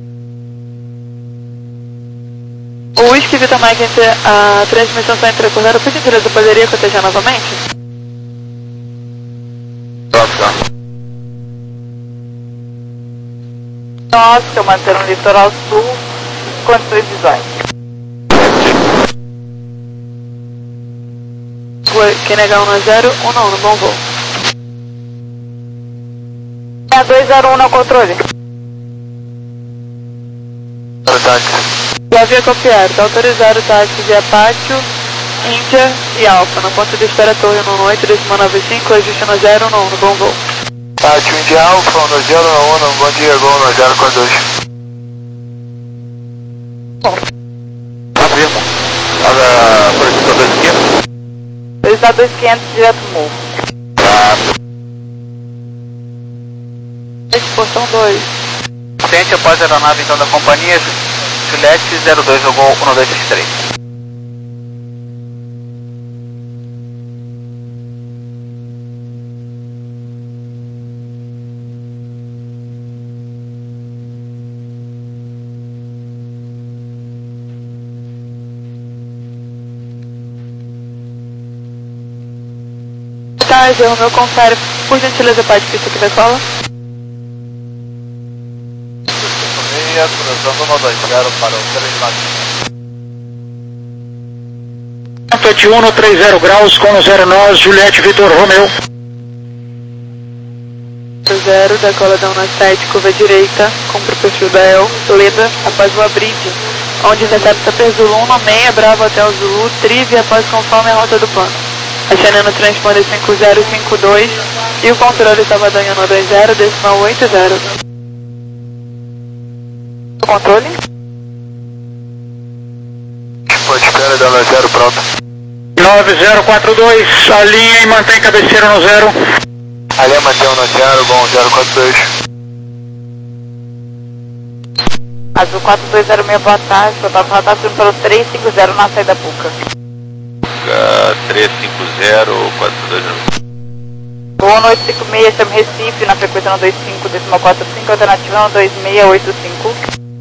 O Whisky Vitor Mike, a transmissão está entrecorrendo, por gentileza, poderia cotejar novamente? Oscar. Oscar, mantendo o litoral sul, condições visuais. Quem negar um a zero, um não, no bom voo. seis dois zero um no controle. Táxi. Já havia copiado, está autorizado o táxi via Pátio, Índia e Alfa, no ponto de espera Torre um oito, décima nove cinco, ajuste no zero um no bom voo. Pátio Índia Alfa, no zero um, bom dia, gol no zero quatro dois. Afirmo. Olha, por aqui, dois quinhentos. Autorizado dois quinhentos, direto morro. Tá. Portão dois. Sente após a aeronave então da companhia, Juliette zero dois, jogou um dois seis três. Tá, Zé, o meu confere, por gentileza, pode pista que decola? Cruzando um dois zero para o três sete um, três zero graus, com zero nove, Juliette Vitor Romeu. zero, decola da Una sete, curva direita, cumpre o perfil da El, Leda, após o Abride, onde intercepta per Zulu um seis, Bravo Hotel Zulu, Trive, após conforme a rota do plano. Acionando o transponder cinco zero cinco dois e o controle Salvador um dois zero, decimal oito zero. Controle? Pode espera, dando zero, pronto. nove zero quatro dois, alinha e mantém cabeceira no zero. Alinha, mantém no zero, bom, zero quatro dois. Azul quatro dois zero seis, boa tarde, contato radar, subindo pelo três cinco zero na saída Puca. três cinco zero, quatro dois zero. Boa noite, cinco seis, chame Recife, na frequência um dois cinco, decimal quatro cinco, alternativa um dois seis oito cinco.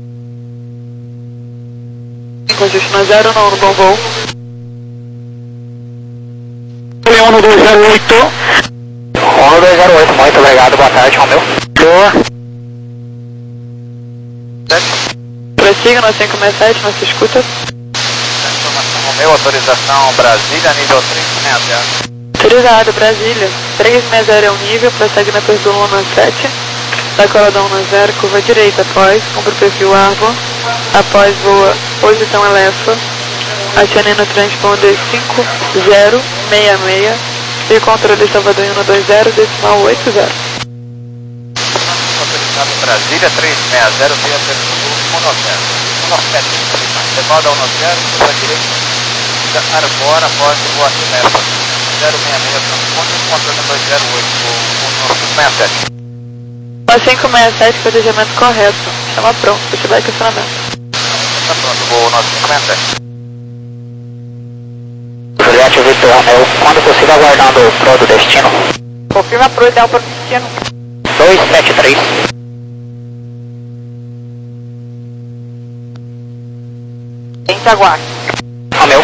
Ajuste no zero, não, no bom voo. um dois zero oito. um dois zero oito, muito obrigado, boa tarde, Romeu. Boa. Prossiga no cinco seis sete, nossa escuta. Informação Romeu, autorização Brasília, nível três seis zero. Autorizado, Brasília. três seis zero é o nível, prossegue na Persula um sete. Decola da um zero, curva direita após, cumpre o perfil Arvo. Após voa, posição Elefa. Acionando o transponder cinco zero seis seis. E o controle Salvador um dois zero, decimal oito zero. Autorizado Brasília, três seis zero, via Persula um zero. um sete. Decola da um zero, curva direita. Arbora, após voa Elefa. zero seis seis, transponder, controle dois zero oito, um seis sete. cinco seis sete, planejamento correto. Chama pronto, feedback e acionamento. Tá pronto, vou nosso cinco seis sete. Juliette Vitor Romeu, quando possível aguardando o pro do destino. Confirma pro ideal para o destino. dois sete três. Tente aguarde. Romeu.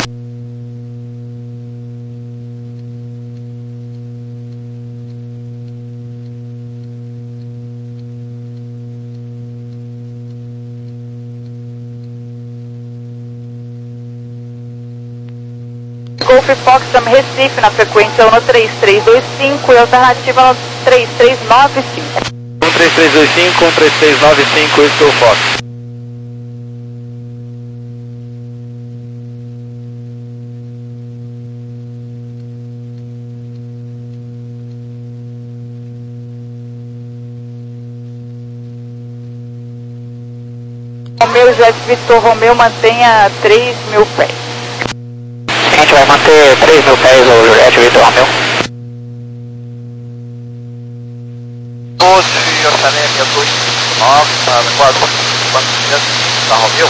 Golf Fox, chame Recife na frequência um três três dois cinco e alternativa no três três nove cinco. um três três dois cinco, um três três nove cinco, Whiskey Fox. Romeu, Juliette Vitor Romeu, mantenha três mil pés. A gente vai manter três mil pés, o Juliette Vitor Romeu. doze, Oceanéia seis dois cinco nove, para quatro, quatro da Romeu.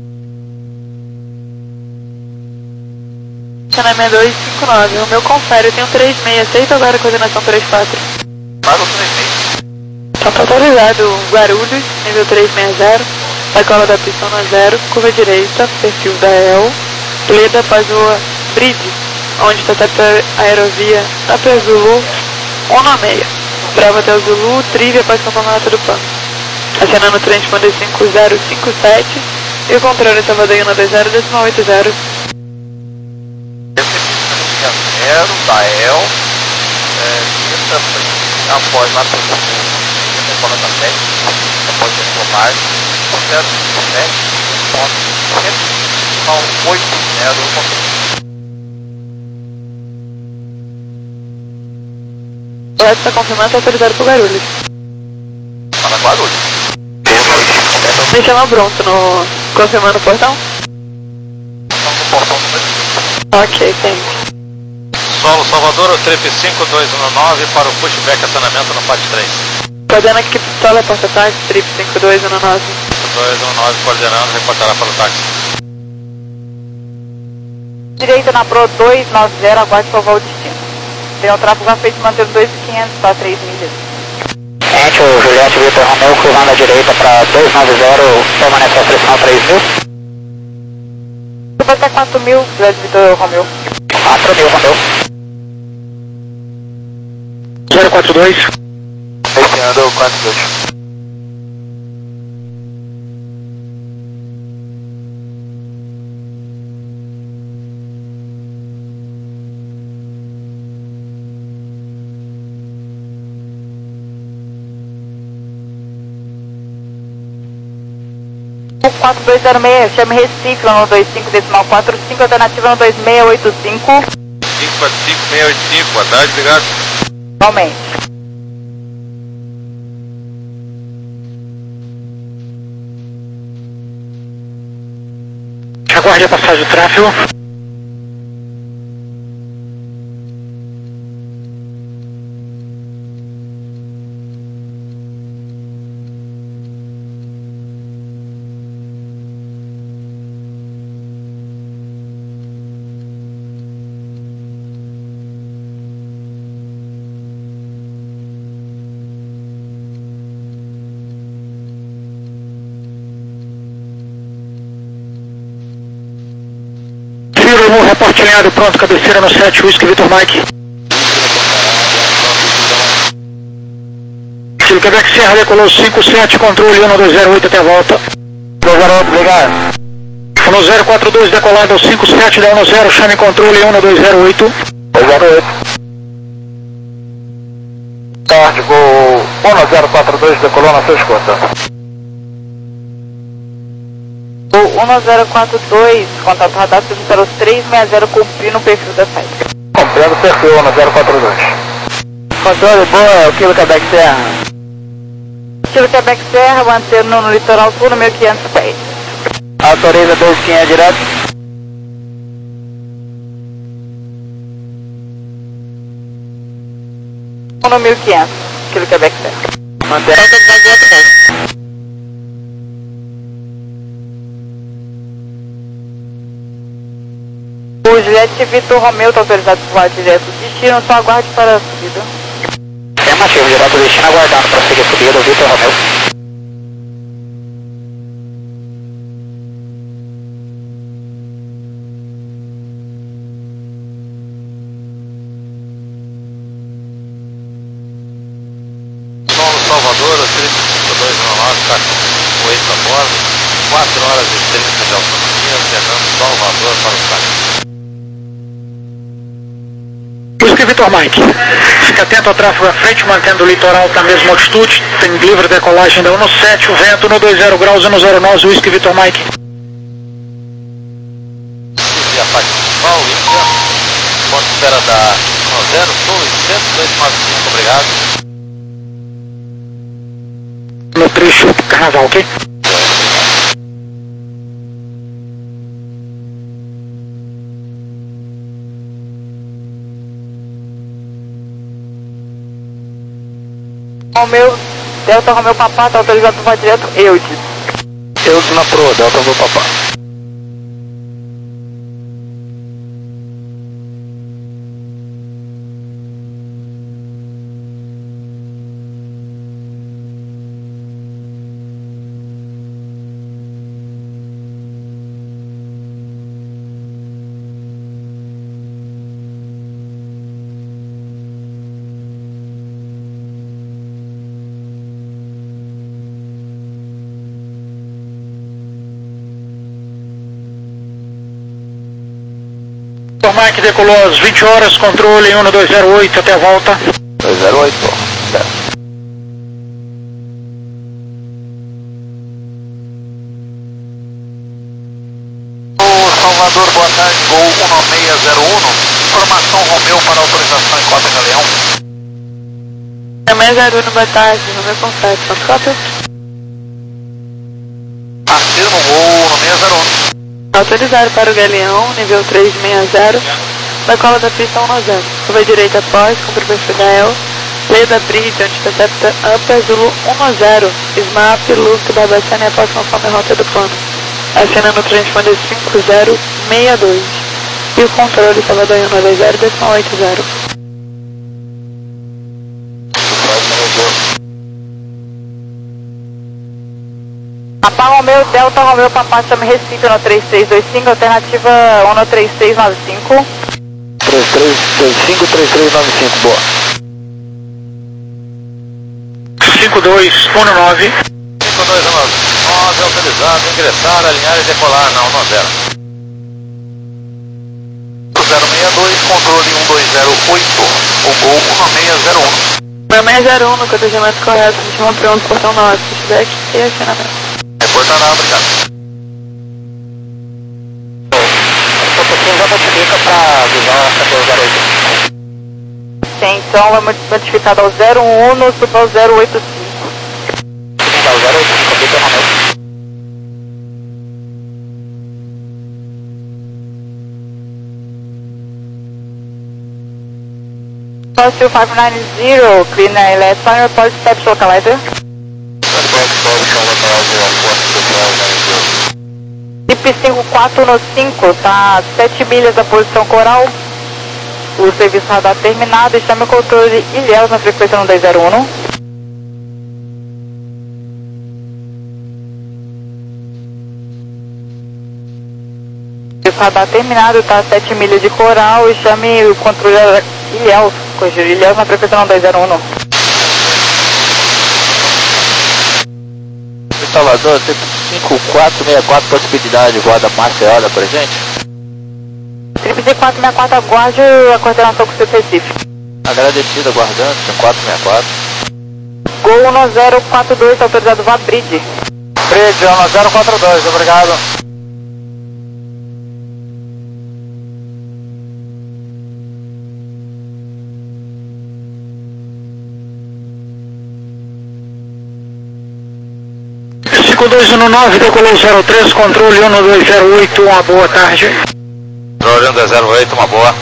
Oceanéia dois cinco nove, o meu confere, eu tenho três seis, aceita agora a coordenação três quatro. Paga o três seis. Tá autorizado Guarulhos, nível trezentos e sessenta, sacola da pista um zero, curva direita, perfil da E L, Leda Pazoa Bridge, onde está a aerovia Tapia Zulu um seis, Bravo até o Zulu, Trivia para São Paulo do Pan. Acionando o transponder cinco zero cinco sete e o controle Salvador um dois zero, decimal oito zero. zero da E L, é, após lá pelo telefone da técnica, após informar, zero cinco sete, ponto oito zero. O resto está confirmado, está autorizado por Guarulhos. Para Guarulhos. Me chama pronto no... confirmando o portão? Estamos no portão número Ok, thank Solo Salvador, o trip cinco dois um nove para o pushback acionamento no P A T três. Coordenando aqui pistola, porta-táxi, trip cinco dois um nove. dois um nove coordenando, reportará para o táxi. Direita na Pro dois nove zero, aguarde seu voo destino. Tem um tráfego a feito mantendo dois mil e quinhentos para três milhas. Gente, o Juliette Vitor Romeu, cruzando à direita para dois nove zero, permanece a pressão três mil. Vai até quatro mil, Juliette Vitor Romeu. quatro mil, Romeu. zero quatro dois. Iniciando quatro dois. quatro dois zero seis, chame Recife no dois cinco, decimal quatro cinco, alternativa no dois seis oito cinco. cinco quatro cinco seis oito cinco, boa tarde, obrigado. Igualmente. Aguarde a passagem do tráfego. Ciro, reporte alinhado, pronto, cabeceira no sete, Whisky Vitor Mike. Kilo Quebec Serra, decolou cinco sete, controle um dois zero oito até a volta. dois zero oito, obrigado. um zero quatro dois, decolado cinco sete da um zero, chame controle um dois zero oito. dois zero oito. Código um zero quatro dois, decolou na sua escuta. O um zero quatro dois, contato radar para os três seis zero, cumprindo o perfil da site. Cumprindo o perfil um zero quatro dois. Controle, boa, o Kilo Quebec Serra. Kilo Quebec Serra, mantendo no litoral sul no mil e quinhentos pés. Autoriza dois quinhentos direto. No mil e quinhentos, Kilo Quebec Serra. Mantém a autoridade direto mesmo. O Juliette Vitor Romeu está autorizado por voar direto do destino, só aguarde para a subida. Afirmativo, direto do destino, aguardando para seguir a subida, Vitor Romeu. Solo Salvador, o trip cinco dois um nove, está com oito a bordo, quatro horas e trinta de autonomia, Fernando Salvador para o táxi. Whisky Vitor Mike. Fique atento ao tráfego à frente, mantendo o litoral na mesma altitude. Tem livre decolagem da um sete, o vento no dois zero graus, um zero nove, Whisky Vitor Mike. E a parte principal, Índia. Ponto de espera da um zero, sul, cento, dois nove cinco, obrigado. No trecho Carnaval, ok? Romeu, Delta Romeu Papá, tá autorizado para direto, Eudes. Eudes na proa, Delta Romeu Papá. Vitor Mike decolou às vinte horas, controle em um dois zero oito, até a volta. dois zero oito, certo. Salvador, boa tarde, Gol um nove seis zero um, informação Romeu para autorização em Cota Galeão. Também zero um, boa tarde, Romeu com sete, quanto cota? Afirmo, Gol um nove seis zero um. Autorizado para o Galeão, nível três seis zero, da cola da pista um zero. Curva direita após, cumpre o perfil da E L, lei da bridge, onde intercepta Upper Zulu um zero, Smap, Luke da Bacana e após conforme a rota do plano. Acenando o transponder cinco zero seis dois. E o controle Salvador um dois zero, decimal oito zero. Papá Romeu, Delta Romeu Papá, chame Recife no três três dois cinco, alternativa um três três nove cinco. três três dois cinco, três três nove cinco, boa. cinco dois um nove. cinco dois um nove, autorizado, ingressar, alinhar e decolar na um zero. zero seis dois, controle um dois zero oito, o Gol um nove seis zero um. um seis zero um no cotejamento correto, última pronto, portão nove, feedback e acionamento. Reportará, obrigado. Essa pouquinho já multiplica para avisar a zero zero oito. Sim, então é modificado ao zero um um no suba ao zero oito cinco. zero zero oito cinco, Vitor Romeu. Fossil cinco nove zero, clean electron, report steps localizer. I P cinco quatro no cinco, tá sete milhas da posição coral. O serviço radar terminado e chame o controle Ilhéus na frequência um dois zero um. O radar terminado, tá sete milhas de coral e chame o controle Ilhéus, corrigir Ilhéus na frequência um dois zero um. Salvador, cinco quatro seis quatro, possibilidade de guarda Marceada pra gente? Triple quatro seis quatro, aguarde a coordenação com o seu Recife. Agradecido, aguardando, cinco quatro seis quatro. Gol um zero quatro dois, autorizado vá bridge. Bridge, um zero quatro dois, obrigado. cinco dois um nove, decolou zero três, controle um dois zero oito, uma boa tarde. Controle um dois zero oito, uma boa.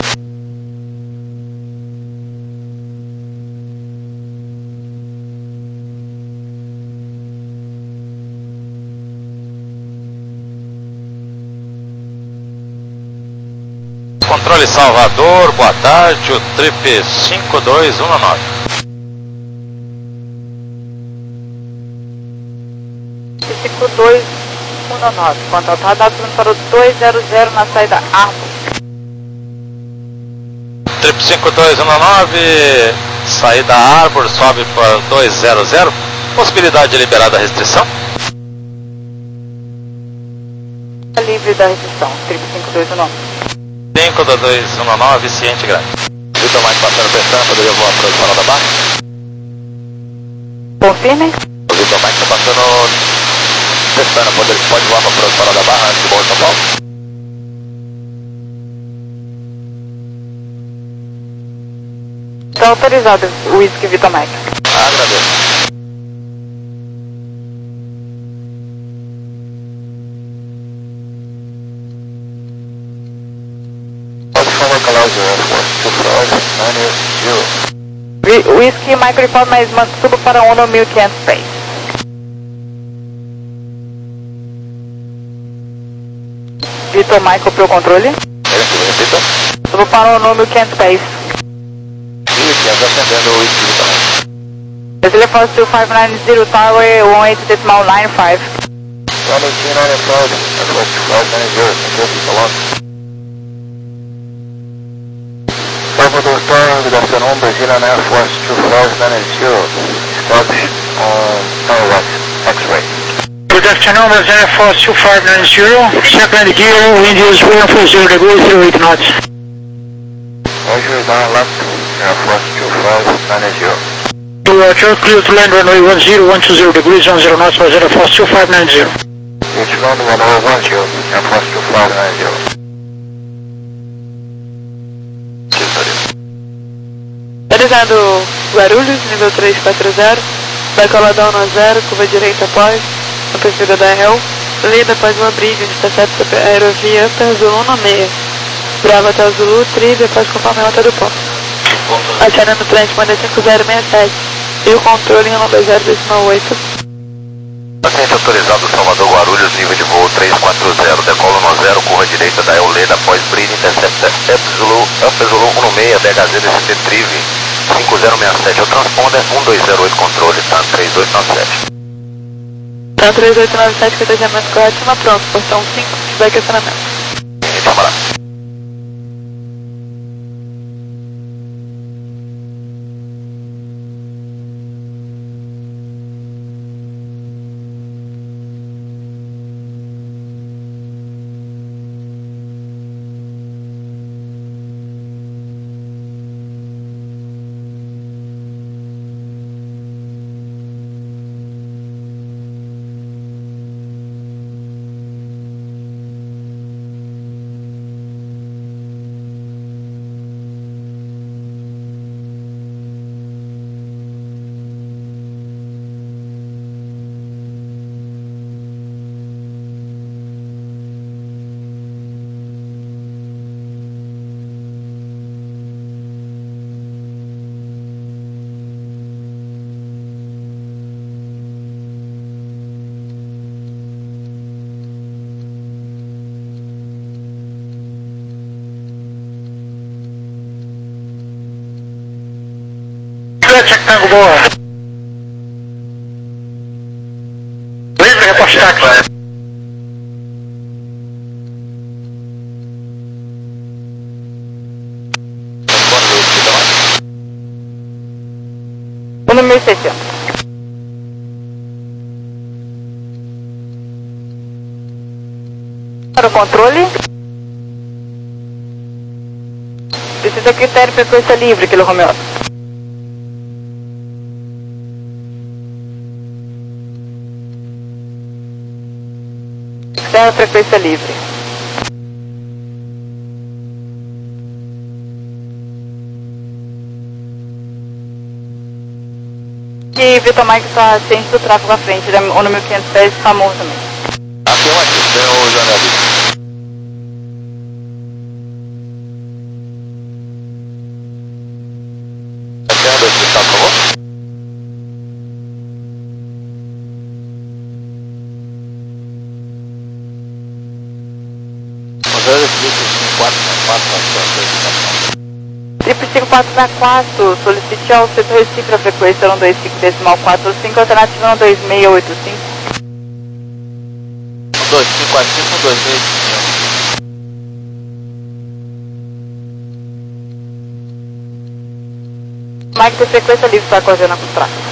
Controle Salvador, boa tarde, o trip cinco dois um nove. cinco dois um nove, contato radar para o dois zero zero na saída Arbor. Trip cinco dois um nove, saída Arbor, sobe para dois zero zero, possibilidade de liberar da restrição? Livre da restrição, trip cinco dois um nove. cinco dois um nove, ciente grave. Vitor Mike passando Pestana, poderia voar para o Farol da Barra? Confirme. O Vitor Mike está passando Pestana, pode, pode voar para o Farol da Barra antes do Bom de São Paulo? Está autorizado o Whisky Vitor Mike. Ah, agradeço. Whisky Mike report, mas subo para um no mil e quinhentos pés. Vitor Mike para o controle. Repita. Subo para um no mil e quinhentos pés. mil e quinhentos, acendendo o Whisky Vitor Mike. Brasília Fox two five nine zero Tower one eight decimal nine five. one eight nine five, Fox two five nine zero, thank you so long. Salvador Tower, good afternoon, Brazilian Air Force two five nine zero, establish on Tower West, X-ray. Good afternoon, Brazilian Air Force two five nine zero, second gear, wind is one four zero degrees, zero eight knots. Roger, down left, Air Force two five nine zero. Roger, clear to land runway one zero one two zero degrees, one zero knots, Brazilian Air Force two five nine zero. It's ground one zero one zero, Air Force two five nine zero. Autorizado Guarulhos, nível três quatro zero, decoladão no zero, curva direita após, no perfil da D L, lida após uma bridge, intercepta sobre a aerovia Upper Zulu no meio, Bravo até o Zulu, trilha após conforme a nota do ponto. Acionando o transponder cinco zero seis sete e o controle em dois zero decimal oito. Paciente autorizado Salvador Guarulhos, nível de voo três quatro zero, decola no zero, curva direita da Euleda após bridge, intercepta Upper Zulu, Upper Zulu um no meio, D H Z D C T Trive cinco zero seis sete, o transponder um dois zero oito controle, tá três oito nove sete. Tá três oito nove sete, catejamento correto, cima pronto, portão cinco, feedback acionamento. Camarada. Check Tango Boa. Livre, repostar, claro. um no mil e seiscentos. Para o controle. Precisa critério frequência livre, Kilo Romeo. Critério frequência livre. E Vitor Mike está ciente do tráfego à frente, o número quinhentos e dez está morto também. Afirmativo, tem o jornalista. Terra dois, por favor. Triple cinco quatro seis quatro, solicite ao setor Recife a frequência um dois cinco decimal quatro cinco, alternativa um dois seis oito cinco. um dois cinco quatro cinco, um dois seis cinco. Mike, tem frequência livre para coordenar com o tráfego.